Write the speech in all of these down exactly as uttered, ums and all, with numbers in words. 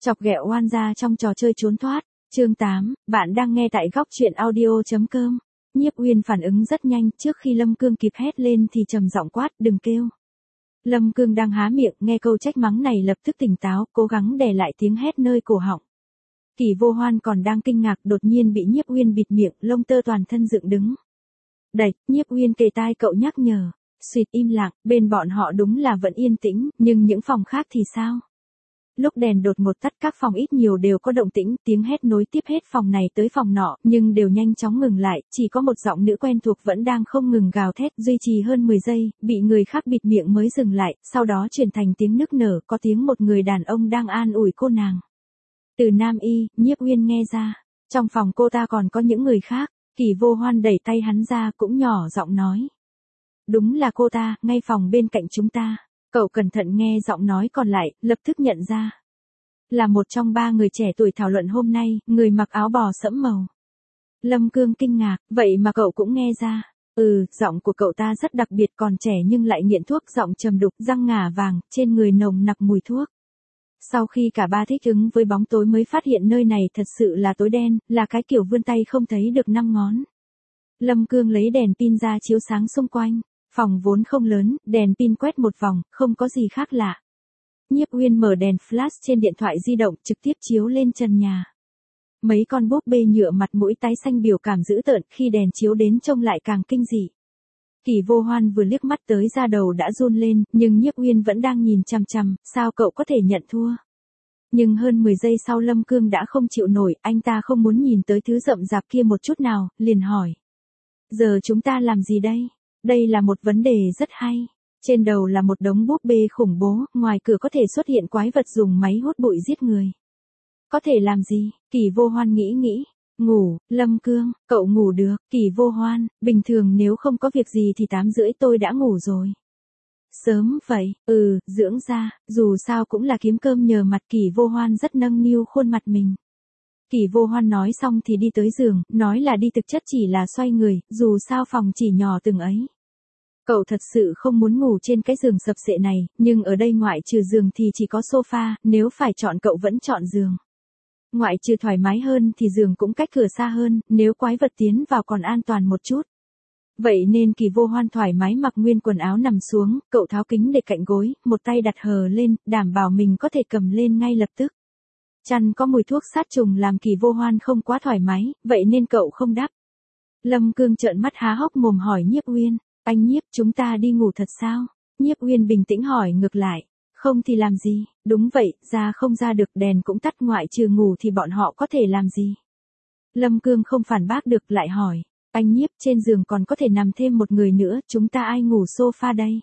Chọc ghẹo oan gia trong trò chơi trốn thoát. Chương tám, bạn đang nghe tại góc truyện audio.com. Nhiếp Uyên phản ứng rất nhanh, trước khi Lâm Cương kịp hét lên thì trầm giọng quát, đừng kêu. Lâm Cương đang há miệng, nghe câu trách mắng này lập tức tỉnh táo, cố gắng đè lại tiếng hét nơi cổ họng. Kỳ Vô Hoan còn đang kinh ngạc, đột nhiên bị Nhiếp Uyên bịt miệng, lông tơ toàn thân dựng đứng. Đẩy, Nhiếp Uyên kề tai cậu nhắc nhở. Xuyệt im lặng, bên bọn họ đúng là vẫn yên tĩnh, nhưng những phòng khác thì sao? Lúc đèn đột ngột tắt, các phòng ít nhiều đều có động tĩnh, tiếng hét nối tiếp hết phòng này tới phòng nọ, nhưng đều nhanh chóng ngừng lại, chỉ có một giọng nữ quen thuộc vẫn đang không ngừng gào thét, duy trì hơn mười giây, bị người khác bịt miệng mới dừng lại, sau đó chuyển thành tiếng nức nở, có tiếng một người đàn ông đang an ủi cô nàng. Từ Nam Y, Nhiếp Uyên nghe ra, trong phòng cô ta còn có những người khác. Kỳ Vô Hoan đẩy tay hắn ra, cũng nhỏ giọng nói. Đúng là cô ta, ngay phòng bên cạnh chúng ta. Cậu cẩn thận nghe giọng nói còn lại, lập tức nhận ra. Là một trong ba người trẻ tuổi thảo luận hôm nay, người mặc áo bò sẫm màu. Lâm Cương kinh ngạc, vậy mà cậu cũng nghe ra. Ừ, giọng của cậu ta rất đặc biệt, còn trẻ nhưng lại nghiện thuốc, giọng trầm đục, răng ngà vàng, trên người nồng nặc mùi thuốc. Sau khi cả ba thích ứng với bóng tối mới phát hiện nơi này thật sự là tối đen, là cái kiểu vươn tay không thấy được năm ngón. Lâm Cương lấy đèn pin ra chiếu sáng xung quanh. Phòng vốn không lớn, đèn pin quét một vòng, không có gì khác lạ. Nhiếp Uyên mở đèn flash trên điện thoại di động, trực tiếp chiếu lên trần nhà. Mấy con búp bê nhựa mặt mũi tái xanh biểu cảm dữ tợn, khi đèn chiếu đến trông lại càng kinh dị. Kỳ Vô Hoan vừa liếc mắt tới da đầu đã run lên, nhưng Nhiếp Uyên vẫn đang nhìn chằm chằm, sao cậu có thể nhận thua? Nhưng hơn mười giây sau Lâm Cương đã không chịu nổi, anh ta không muốn nhìn tới thứ rậm rạp kia một chút nào, liền hỏi. Giờ chúng ta làm gì đây? Đây là một vấn đề rất hay. Trên đầu là một đống búp bê khủng bố, ngoài cửa có thể xuất hiện quái vật dùng máy hút bụi giết người. Có thể làm gì? Kỳ Vô Hoan nghĩ nghĩ. Ngủ, Lâm Cương, cậu ngủ được. Kỳ Vô Hoan, bình thường nếu không có việc gì thì tám rưỡi tôi đã ngủ rồi. Sớm vậy, ừ, dưỡng da, dù sao cũng là kiếm cơm nhờ mặt. Kỳ Vô Hoan rất nâng niu khuôn mặt mình. Kỳ Vô Hoan nói xong thì đi tới giường, nói là đi thực chất chỉ là xoay người, dù sao phòng chỉ nhỏ từng ấy. Cậu thật sự không muốn ngủ trên cái giường sập sệ này, nhưng ở đây ngoại trừ giường thì chỉ có sofa, nếu phải chọn cậu vẫn chọn giường. Ngoại trừ thoải mái hơn thì giường cũng cách cửa xa hơn, nếu quái vật tiến vào còn an toàn một chút. Vậy nên Kỳ Vô Hoan thoải mái mặc nguyên quần áo nằm xuống, cậu tháo kính để cạnh gối, một tay đặt hờ lên, đảm bảo mình có thể cầm lên ngay lập tức. Chăn có mùi thuốc sát trùng làm Kỳ Vô Hoan không quá thoải mái, vậy nên cậu không đắp. Lâm Cương trợn mắt há hốc mồm hỏi Nhiếp Uyên, anh Nhiếp, chúng ta đi ngủ thật sao? Nhiếp Uyên bình tĩnh hỏi ngược lại, không thì làm gì? Đúng vậy, ra không ra được, đèn cũng tắt, ngoại trừ ngủ thì bọn họ có thể làm gì? Lâm Cương không phản bác được, lại hỏi, anh Nhiếp, trên giường còn có thể nằm thêm một người nữa, chúng ta ai ngủ sofa đây?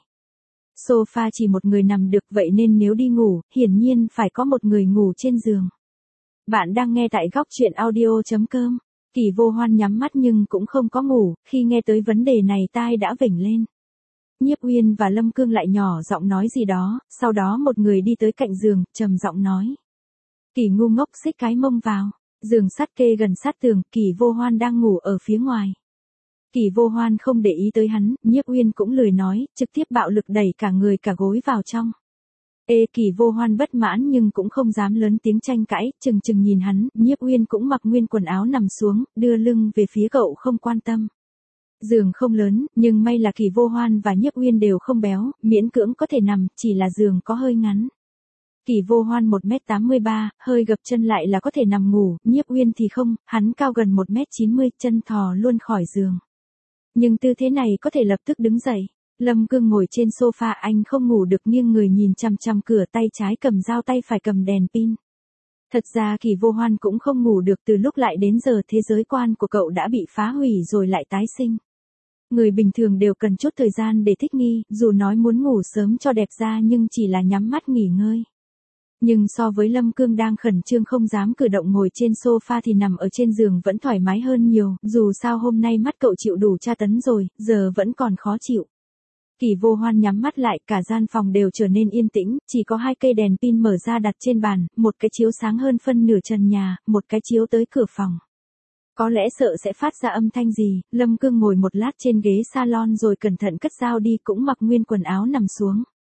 Sofa chỉ một người nằm được, vậy nên nếu đi ngủ, hiển nhiên phải có một người ngủ trên giường. Bạn đang nghe tại góc truyện audio.com. Kỳ Vô Hoan nhắm mắt nhưng cũng không có ngủ, khi nghe tới vấn đề này tai đã vểnh lên. Nhiếp Uyên và Lâm Cương lại nhỏ giọng nói gì đó, sau đó một người đi tới cạnh giường, trầm giọng nói. Kỳ ngu ngốc, xích cái mông vào. Giường sắt kê gần sát tường, Kỳ Vô Hoan đang ngủ ở phía ngoài. Kỳ Vô Hoan không để ý tới hắn, Nhiếp Uyên cũng lười nói, trực tiếp bạo lực đẩy cả người cả gối vào trong. Ê, Kỳ Vô Hoan bất mãn nhưng cũng không dám lớn tiếng tranh cãi, chừng chừng nhìn hắn, Nhiếp Uyên cũng mặc nguyên quần áo nằm xuống, đưa lưng về phía cậu không quan tâm. Giường không lớn, nhưng may là Kỳ Vô Hoan và Nhiếp Uyên đều không béo, miễn cưỡng có thể nằm, chỉ là giường có hơi ngắn. Kỳ Vô Hoan một mét tám mươi ba, hơi gập chân lại là có thể nằm ngủ, Nhiếp Uyên thì không, hắn cao gần một mét chín mươi, chân thò luôn khỏi giường. Nhưng tư thế này có thể lập tức đứng dậy. Lâm Cương ngồi trên sofa, anh không ngủ được, nghiêng người nhìn chằm chằm cửa, tay trái cầm dao, tay phải cầm đèn pin. Thật ra Kỳ Vô Hoan cũng không ngủ được, từ lúc lại đến giờ thế giới quan của cậu đã bị phá hủy rồi lại tái sinh. Người bình thường đều cần chút thời gian để thích nghi, dù nói muốn ngủ sớm cho đẹp da nhưng chỉ là nhắm mắt nghỉ ngơi. Nhưng so với Lâm Cương đang khẩn trương không dám cử động ngồi trên sofa thì nằm ở trên giường vẫn thoải mái hơn nhiều, dù sao hôm nay mắt cậu chịu đủ tra tấn rồi, giờ vẫn còn khó chịu. Kỳ Vô Hoan nhắm mắt lại, cả gian phòng đều trở nên yên tĩnh, chỉ có hai cây đèn pin mở ra đặt trên bàn, một cái chiếu sáng hơn phân nửa trần nhà, một cái chiếu tới cửa phòng. Có lẽ sợ sẽ phát ra âm thanh gì, Lâm Cương ngồi một lát trên ghế salon rồi cẩn thận cất dao đi, cũng mặc nguyên quần áo nằm xuống.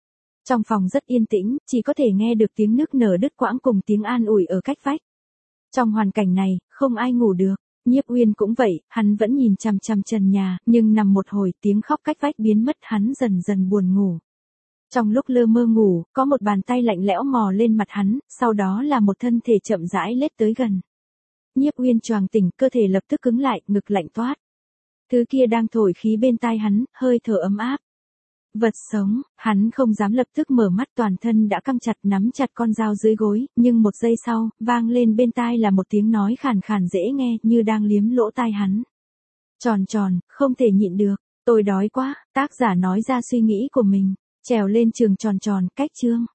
Trong phòng rất yên tĩnh, chỉ có thể nghe được tiếng nức nở đứt quãng cùng tiếng an ủi ở cách vách. Trong hoàn cảnh này, không ai ngủ được. Nhiếp Uyên cũng vậy, hắn vẫn nhìn chằm chằm trần nhà, nhưng nằm một hồi tiếng khóc cách vách biến mất, hắn dần dần buồn ngủ. Trong lúc lơ mơ ngủ, có một bàn tay lạnh lẽo mò lên mặt hắn, sau đó là một thân thể chậm rãi lết tới gần. Nhiếp Uyên choàng tỉnh, cơ thể lập tức cứng lại, ngực lạnh toát. Thứ kia đang thổi khí bên tai hắn, hơi thở ấm áp. Vật sống, hắn không dám lập tức mở mắt, toàn thân đã căng chặt nắm chặt con dao dưới gối, nhưng một giây sau, vang lên bên tai là một tiếng nói khàn khàn dễ nghe như đang liếm lỗ tai hắn. Tròn tròn, không thể nhịn được, tôi đói quá, tác giả nói ra suy nghĩ của mình, trèo lên trường tròn tròn, cách chương.